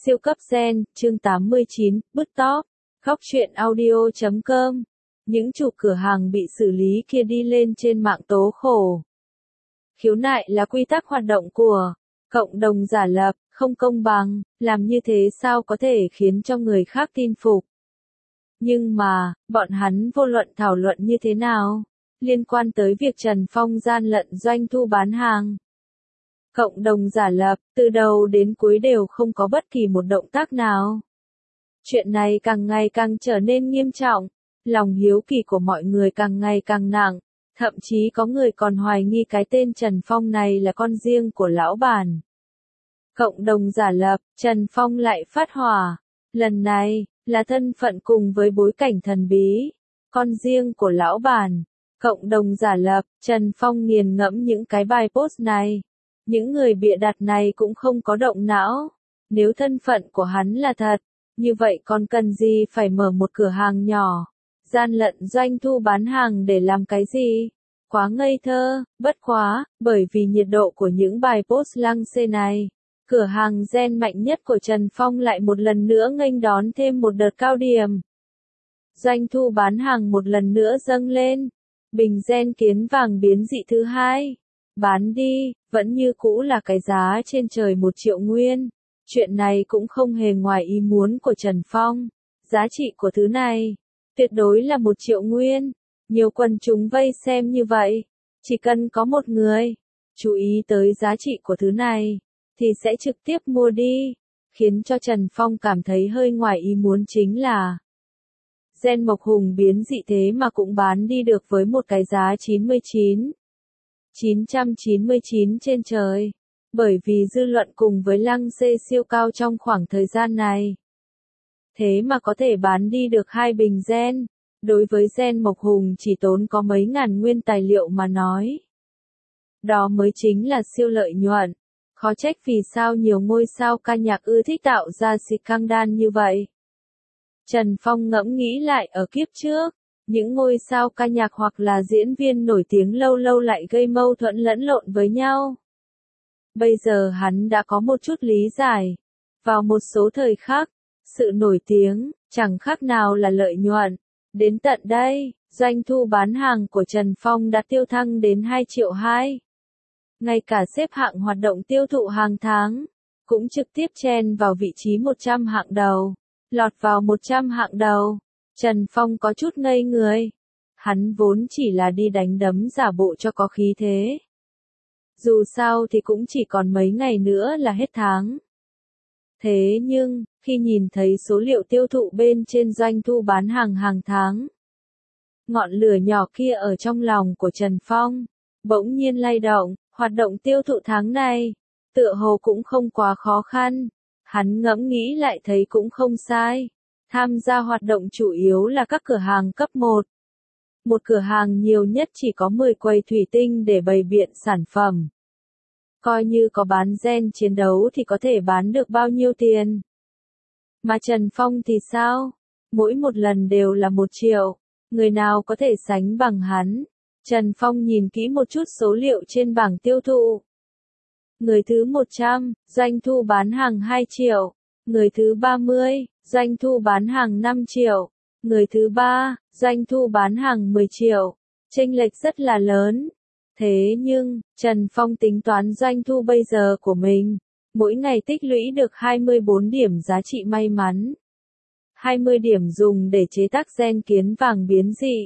Siêu cấp gen, chương 89, bứt tóc. Khóc chuyện audio.com. Những chủ cửa hàng bị xử lý kia đi lên trên mạng tố khổ. Khiếu nại là quy tắc hoạt động của cộng đồng giả lập, không công bằng, làm như thế sao có thể khiến cho người khác tin phục. Nhưng mà, bọn hắn vô luận thảo luận như thế nào, liên quan tới việc Trần Phong gian lận doanh thu bán hàng. Cộng đồng giả lập, từ đầu đến cuối đều không có bất kỳ một động tác nào. Chuyện này càng ngày càng trở nên nghiêm trọng, lòng hiếu kỳ của mọi người càng ngày càng nặng, thậm chí có người còn hoài nghi cái tên Trần Phong này là con riêng của lão bản. Cộng đồng giả lập, Trần Phong lại phát hỏa. Lần này, là thân phận cùng với bối cảnh thần bí, con riêng của lão bản. Cộng đồng giả lập, Trần Phong nghiền ngẫm những cái bài post này. Những người bịa đặt này cũng không có động não. Nếu thân phận của hắn là thật, như vậy còn cần gì phải mở một cửa hàng nhỏ, gian lận doanh thu bán hàng để làm cái gì? Quá ngây thơ, bất quá, bởi vì nhiệt độ của những bài post lăng xê này, cửa hàng gen mạnh nhất của Trần Phong lại một lần nữa nghênh đón thêm một đợt cao điểm. Doanh thu bán hàng một lần nữa dâng lên, bình gen kiến vàng biến dị thứ hai. Bán đi, vẫn như cũ là cái giá trên trời 1 triệu nguyên. Chuyện này cũng không hề ngoài ý muốn của Trần Phong. Giá trị của thứ này, tuyệt đối là 1 triệu nguyên. Nhiều quần chúng vây xem như vậy. Chỉ cần có một người, chú ý tới giá trị của thứ này, thì sẽ trực tiếp mua đi. Khiến cho Trần Phong cảm thấy hơi ngoài ý muốn chính là gen mộc hùng biến dị thế mà cũng bán đi được với một cái giá 999 trên trời. Bởi vì dư luận cùng với lăng xê siêu cao trong khoảng thời gian này. Thế mà có thể bán đi được 2 bình gen. Đối với gen mộc hùng chỉ tốn có mấy ngàn nguyên tài liệu mà nói. Đó mới chính là siêu lợi nhuận. Khó trách vì sao nhiều ngôi sao ca nhạc ưa thích tạo ra scandal như vậy. Trần Phong ngẫm nghĩ lại ở kiếp trước. Những ngôi sao ca nhạc hoặc là diễn viên nổi tiếng lâu lâu lại gây mâu thuẫn lẫn lộn với nhau. Bây giờ hắn đã có một chút lý giải. Vào một số thời khắc, sự nổi tiếng, chẳng khác nào là lợi nhuận. Đến tận đây, doanh thu bán hàng của Trần Phong đã tiêu thăng đến 2,2 triệu. Ngay cả xếp hạng hoạt động tiêu thụ hàng tháng, cũng trực tiếp chen vào vị trí 100 hạng đầu. Lọt vào 100 hạng đầu. Trần Phong có chút ngây người. Hắn vốn chỉ là đi đánh đấm giả bộ cho có khí thế. Dù sao thì cũng chỉ còn mấy ngày nữa là hết tháng. Thế nhưng, khi nhìn thấy số liệu tiêu thụ bên trên doanh thu bán hàng hàng tháng, ngọn lửa nhỏ kia ở trong lòng của Trần Phong bỗng nhiên lay động. Hoạt động tiêu thụ tháng này, tựa hồ cũng không quá khó khăn. Hắn ngẫm nghĩ lại thấy cũng không sai. Tham gia hoạt động chủ yếu là các cửa hàng cấp 1. Một cửa hàng nhiều nhất chỉ có 10 quầy thủy tinh để bày biện sản phẩm. Coi như có bán gen chiến đấu thì có thể bán được bao nhiêu tiền. Mà Trần Phong thì sao? Mỗi một lần đều là 1 triệu. Người nào có thể sánh bằng hắn? Trần Phong nhìn kỹ một chút số liệu trên bảng tiêu thụ. Người thứ 100, doanh thu bán hàng 2 triệu. Người thứ 30, doanh thu bán hàng 5 triệu. Người thứ 3, doanh thu bán hàng 10 triệu. Chênh lệch rất là lớn. Thế nhưng, Trần Phong tính toán doanh thu bây giờ của mình. Mỗi ngày tích lũy được 24 điểm giá trị may mắn. 20 điểm dùng để chế tác gen kiến vàng biến dị.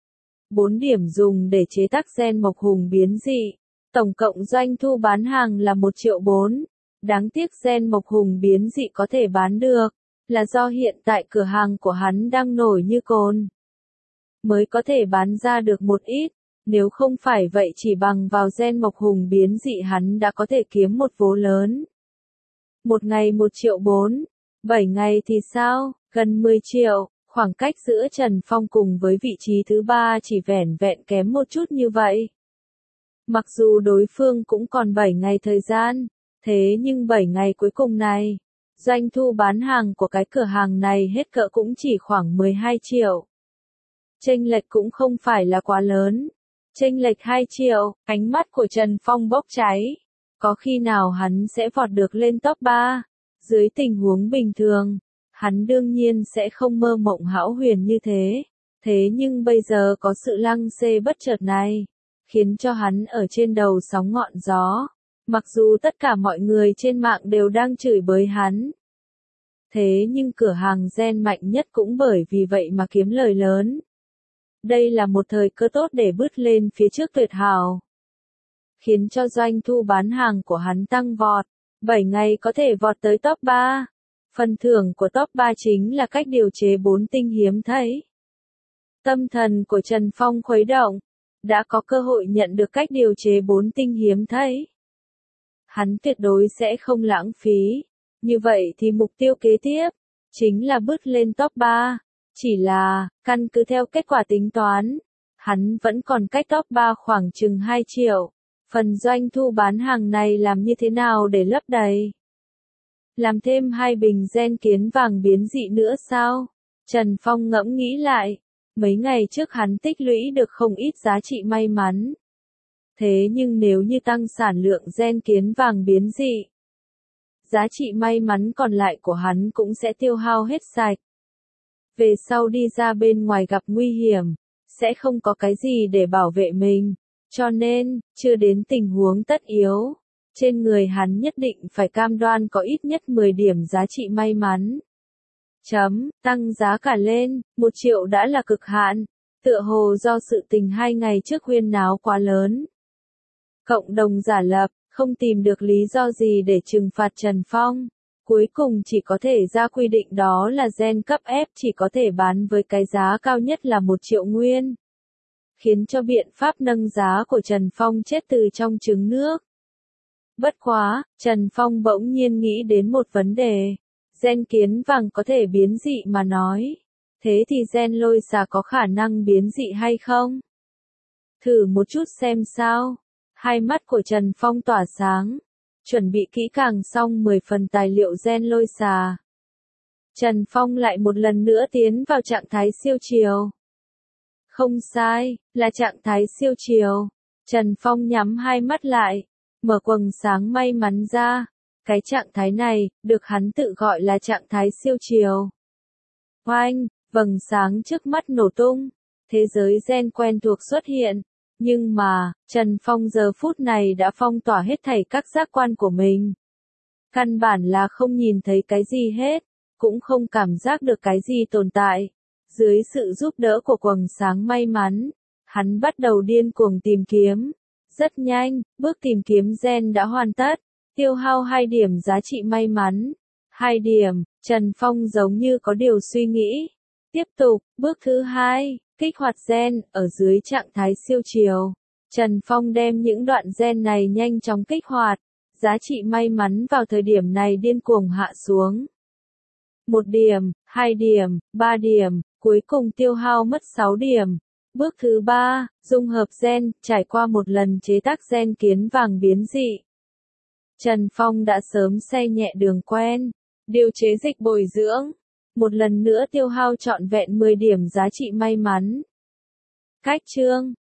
4 điểm dùng để chế tác gen mộc hùng biến dị. Tổng cộng doanh thu bán hàng là 1,4 triệu. Đáng tiếc gen mộc hùng biến dị có thể bán được, là do hiện tại cửa hàng của hắn đang nổi như cồn. Mới có thể bán ra được một ít, nếu không phải vậy chỉ bằng vào gen mộc hùng biến dị hắn đã có thể kiếm một vố lớn. Một ngày 1,4 triệu, 7 ngày thì sao, gần 10 triệu, khoảng cách giữa Trần Phong cùng với vị trí thứ 3 chỉ vẻn vẹn kém một chút như vậy. Mặc dù đối phương cũng còn 7 ngày thời gian, thế nhưng 7 ngày cuối cùng này, doanh thu bán hàng của cái cửa hàng này hết cỡ cũng chỉ khoảng 12 triệu. Chênh lệch cũng không phải là quá lớn. Chênh lệch 2 triệu, ánh mắt của Trần Phong bốc cháy. Có khi nào hắn sẽ vọt được lên top 3? Dưới tình huống bình thường, hắn đương nhiên sẽ không mơ mộng hão huyền như thế. Thế nhưng bây giờ có sự lăng xê bất chợt này, khiến cho hắn ở trên đầu sóng ngọn gió. Mặc dù tất cả mọi người trên mạng đều đang chửi bới hắn. Thế nhưng cửa hàng gen mạnh nhất cũng bởi vì vậy mà kiếm lời lớn. Đây là một thời cơ tốt để bứt lên phía trước tuyệt hảo. Khiến cho doanh thu bán hàng của hắn tăng vọt. 7 ngày có thể vọt tới top 3. Phần thưởng của top 3 chính là cách điều chế 4 tinh hiếm thấy. Tâm thần của Trần Phong khuấy động. Đã có cơ hội nhận được cách điều chế 4 tinh hiếm thấy. Hắn tuyệt đối sẽ không lãng phí. Như vậy thì mục tiêu kế tiếp chính là bứt lên top 3. Chỉ là, căn cứ theo kết quả tính toán, hắn vẫn còn cách top 3 khoảng chừng 2 triệu. Phần doanh thu bán hàng này làm như thế nào để lấp đầy? Làm thêm 2 bình gen kiến vàng biến dị nữa sao? Trần Phong ngẫm nghĩ lại. Mấy ngày trước hắn tích lũy được không ít giá trị may mắn. Thế nhưng nếu như tăng sản lượng gen kiến vàng biến dị, giá trị may mắn còn lại của hắn cũng sẽ tiêu hao hết sạch. Về sau đi ra bên ngoài gặp nguy hiểm, sẽ không có cái gì để bảo vệ mình. Cho nên, chưa đến tình huống tất yếu, trên người hắn nhất định phải cam đoan có ít nhất 10 điểm giá trị may mắn. Tăng giá cả lên, 1 triệu đã là cực hạn, tựa hồ do sự tình 2 ngày trước huyên náo quá lớn. Cộng đồng giả lập, không tìm được lý do gì để trừng phạt Trần Phong. Cuối cùng chỉ có thể ra quy định đó là gen cấp F chỉ có thể bán với cái giá cao nhất là 1 triệu nguyên. Khiến cho biện pháp nâng giá của Trần Phong chết từ trong trứng nước. Bất quá, Trần Phong bỗng nhiên nghĩ đến một vấn đề. Gen kiến vàng có thể biến dị mà nói. Thế thì gen lôi xà có khả năng biến dị hay không? Thử một chút xem sao. Hai mắt của Trần Phong tỏa sáng. Chuẩn bị kỹ càng xong 10 phần tài liệu gen lôi xà. Trần Phong lại một lần nữa tiến vào trạng thái siêu chiều. Không sai, là trạng thái siêu chiều. Trần Phong nhắm hai mắt lại, mở quầng sáng may mắn ra. Cái trạng thái này, được hắn tự gọi là trạng thái siêu chiều. Oanh, vầng sáng trước mắt nổ tung. Thế giới gen quen thuộc xuất hiện. Nhưng mà, Trần Phong giờ phút này đã phong tỏa hết thảy các giác quan của mình. Căn bản là không nhìn thấy cái gì hết, cũng không cảm giác được cái gì tồn tại. Dưới sự giúp đỡ của quầng sáng may mắn, hắn bắt đầu điên cuồng tìm kiếm. Rất nhanh, bước tìm kiếm gen đã hoàn tất, tiêu hao 2 điểm giá trị may mắn. 2 điểm, Trần Phong giống như có điều suy nghĩ. Tiếp tục, bước thứ 2. Kích hoạt gen, ở dưới trạng thái siêu chiều. Trần Phong đem những đoạn gen này nhanh chóng kích hoạt. Giá trị may mắn vào thời điểm này điên cuồng hạ xuống. 1 điểm, 2 điểm, 3 điểm, cuối cùng tiêu hao mất 6 điểm. Bước thứ 3, dung hợp gen, trải qua một lần chế tác gen kiến vàng biến dị. Trần Phong đã sớm xe nhẹ đường quen. Điều chế dịch bồi dưỡng. Một lần nữa tiêu hao trọn vẹn 10 điểm giá trị may mắn. Cách chương